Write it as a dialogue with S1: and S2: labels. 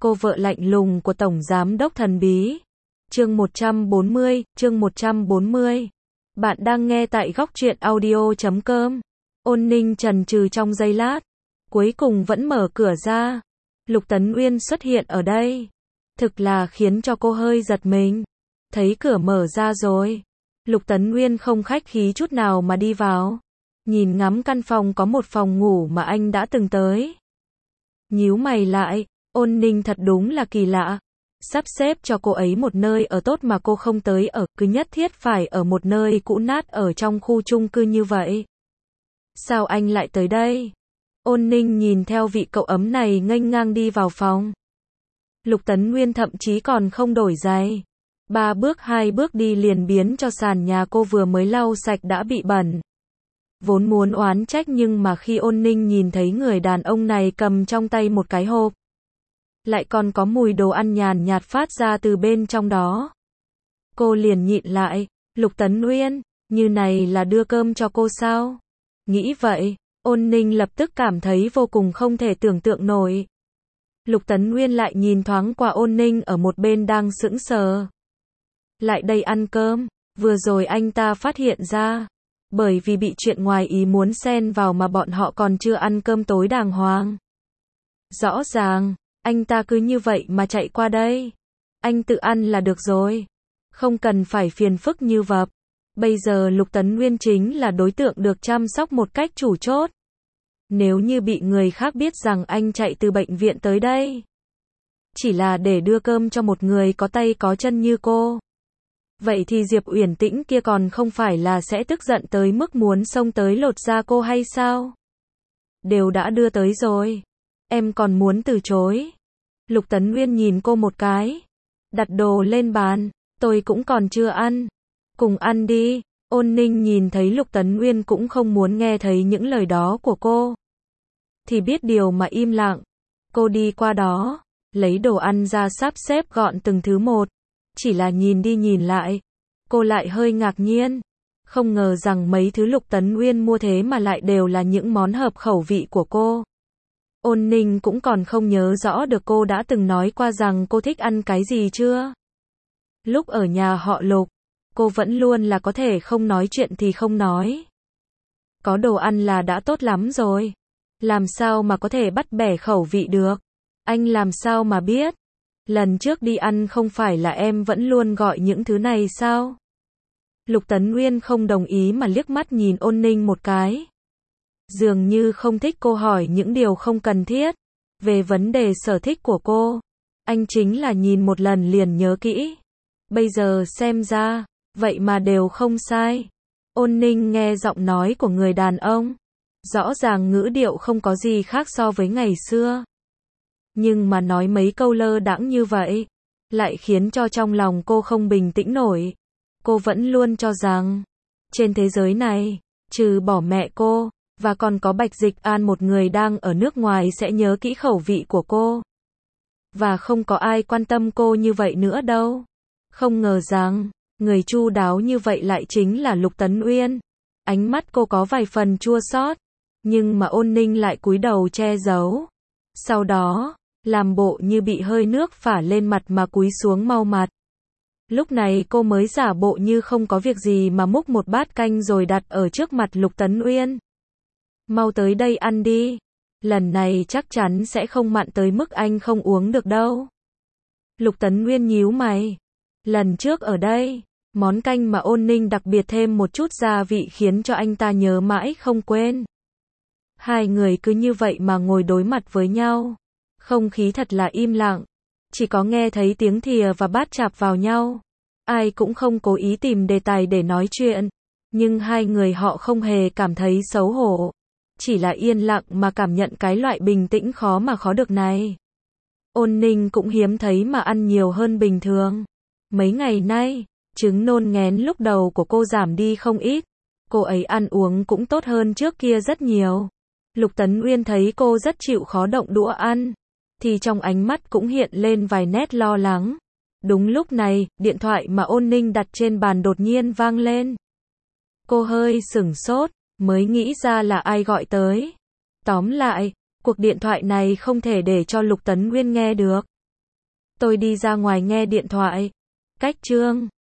S1: cô vợ lạnh lùng của Tổng Giám đốc thần bí. Chương 140. Bạn đang nghe tại góc truyện audio.com. Ôn Ninh chần chừ trong giây lát, cuối cùng vẫn mở cửa ra. Lục Tấn Uyên xuất hiện ở đây, thực là khiến cho cô hơi giật mình. Thấy cửa mở ra rồi, Lục Tấn Uyên không khách khí chút nào mà đi vào. Nhìn ngắm căn phòng có một phòng ngủ mà anh đã từng tới. Nhíu mày lại, Ôn Ninh thật đúng là kỳ lạ. Sắp xếp cho cô ấy một nơi ở tốt mà cô không tới ở, cứ nhất thiết phải ở một nơi cũ nát ở trong khu chung cư như vậy. Sao anh lại tới đây? Ôn Ninh nhìn theo vị cậu ấm này nghênh ngang đi vào phòng. Lục Tấn Nguyên thậm chí còn không đổi giày. 3 bước 2 bước đi liền biến cho sàn nhà cô vừa mới lau sạch đã bị bẩn. Vốn muốn oán trách nhưng mà khi Ôn Ninh nhìn thấy người đàn ông này cầm trong tay một cái hộp, lại còn có mùi đồ ăn nhàn nhạt phát ra từ bên trong đó, cô liền nhịn lại. Lục Tấn Uyên, như này là đưa cơm cho cô sao? Nghĩ vậy, Ôn Ninh lập tức cảm thấy vô cùng không thể tưởng tượng nổi. Lục Tấn Uyên lại nhìn thoáng qua Ôn Ninh ở một bên đang sững sờ. Lại đây ăn cơm, vừa rồi anh ta phát hiện ra, bởi vì bị chuyện ngoài ý muốn xen vào mà bọn họ còn chưa ăn cơm tối đàng hoàng. Rõ ràng, anh ta cứ như vậy mà chạy qua đây. Anh tự ăn là được rồi, không cần phải phiền phức như vậy. Bây giờ Lục Tấn Nguyên chính là đối tượng được chăm sóc một cách chủ chốt. Nếu như bị người khác biết rằng anh chạy từ bệnh viện tới đây, chỉ là để đưa cơm cho một người có tay có chân như cô, vậy thì Diệp Uyển Tĩnh kia còn không phải là sẽ tức giận tới mức muốn xông tới lột da cô hay sao? Đều đã đưa tới rồi, em còn muốn từ chối? Lục Tấn Nguyên nhìn cô một cái, đặt đồ lên bàn, tôi cũng còn chưa ăn, cùng ăn đi. Ôn Ninh nhìn thấy Lục Tấn Nguyên cũng không muốn nghe thấy những lời đó của cô, thì biết điều mà im lặng. Cô đi qua đó, lấy đồ ăn ra sắp xếp gọn từng thứ một. Chỉ là nhìn đi nhìn lại, cô lại hơi ngạc nhiên. Không ngờ rằng mấy thứ Lục Tấn Uyên mua thế mà lại đều là những món hợp khẩu vị của cô. Ôn Ninh cũng còn không nhớ rõ được cô đã từng nói qua rằng cô thích ăn cái gì chưa. Lúc ở nhà họ Lục, cô vẫn luôn là có thể không nói chuyện thì không nói. Có đồ ăn là đã tốt lắm rồi. Làm sao mà có thể bắt bẻ khẩu vị được? Anh làm sao mà biết? Lần trước đi ăn không phải là em vẫn luôn gọi những thứ này sao? Lục Tấn Nguyên không đồng ý mà liếc mắt nhìn Ôn Ninh một cái. Dường như không thích cô hỏi những điều không cần thiết. Về vấn đề sở thích của cô, anh chính là nhìn một lần liền nhớ kỹ. Bây giờ xem ra, vậy mà đều không sai. Ôn Ninh nghe giọng nói của người đàn ông, rõ ràng ngữ điệu không có gì khác so với ngày xưa. Nhưng mà nói mấy câu lơ đãng như vậy, lại khiến cho trong lòng cô không bình tĩnh nổi. Cô vẫn luôn cho rằng, trên thế giới này, trừ bỏ mẹ cô, và còn có Bạch Dịch An một người đang ở nước ngoài sẽ nhớ kỹ khẩu vị của cô. Và không có ai quan tâm cô như vậy nữa đâu. Không ngờ rằng, người chu đáo như vậy lại chính là Lục Tấn Uyên. Ánh mắt cô có vài phần chua xót, nhưng mà Ôn Ninh lại cúi đầu che giấu. Sau đó, làm bộ như bị hơi nước phả lên mặt mà cúi xuống mau mặt. Lúc này cô mới giả bộ như không có việc gì mà múc một bát canh rồi đặt ở trước mặt Lục Tấn Uyên. Mau tới đây ăn đi. Lần này chắc chắn sẽ không mặn tới mức anh không uống được đâu. Lục Tấn Uyên nhíu mày. Lần trước ở đây, món canh mà Ôn Ninh đặc biệt thêm một chút gia vị khiến cho anh ta nhớ mãi không quên. Hai người cứ như vậy mà ngồi đối mặt với nhau. Không khí thật là im lặng. Chỉ có nghe thấy tiếng thìa và bát chạm vào nhau. Ai cũng không cố ý tìm đề tài để nói chuyện. Nhưng hai người họ không hề cảm thấy xấu hổ. Chỉ là yên lặng mà cảm nhận cái loại bình tĩnh khó mà khó được này. Ôn Ninh cũng hiếm thấy mà ăn nhiều hơn bình thường. Mấy ngày nay, chứng nôn nghén lúc đầu của cô giảm đi không ít. Cô ấy ăn uống cũng tốt hơn trước kia rất nhiều. Lục Tấn Uyên thấy cô rất chịu khó động đũa ăn, thì trong ánh mắt cũng hiện lên vài nét lo lắng. Đúng lúc này, điện thoại mà Ôn Ninh đặt trên bàn đột nhiên vang lên. Cô hơi sửng sốt, mới nghĩ ra là ai gọi tới. Tóm lại, cuộc điện thoại này không thể để cho Lục Tấn Nguyên nghe được. Tôi đi ra ngoài nghe điện thoại. Cách chương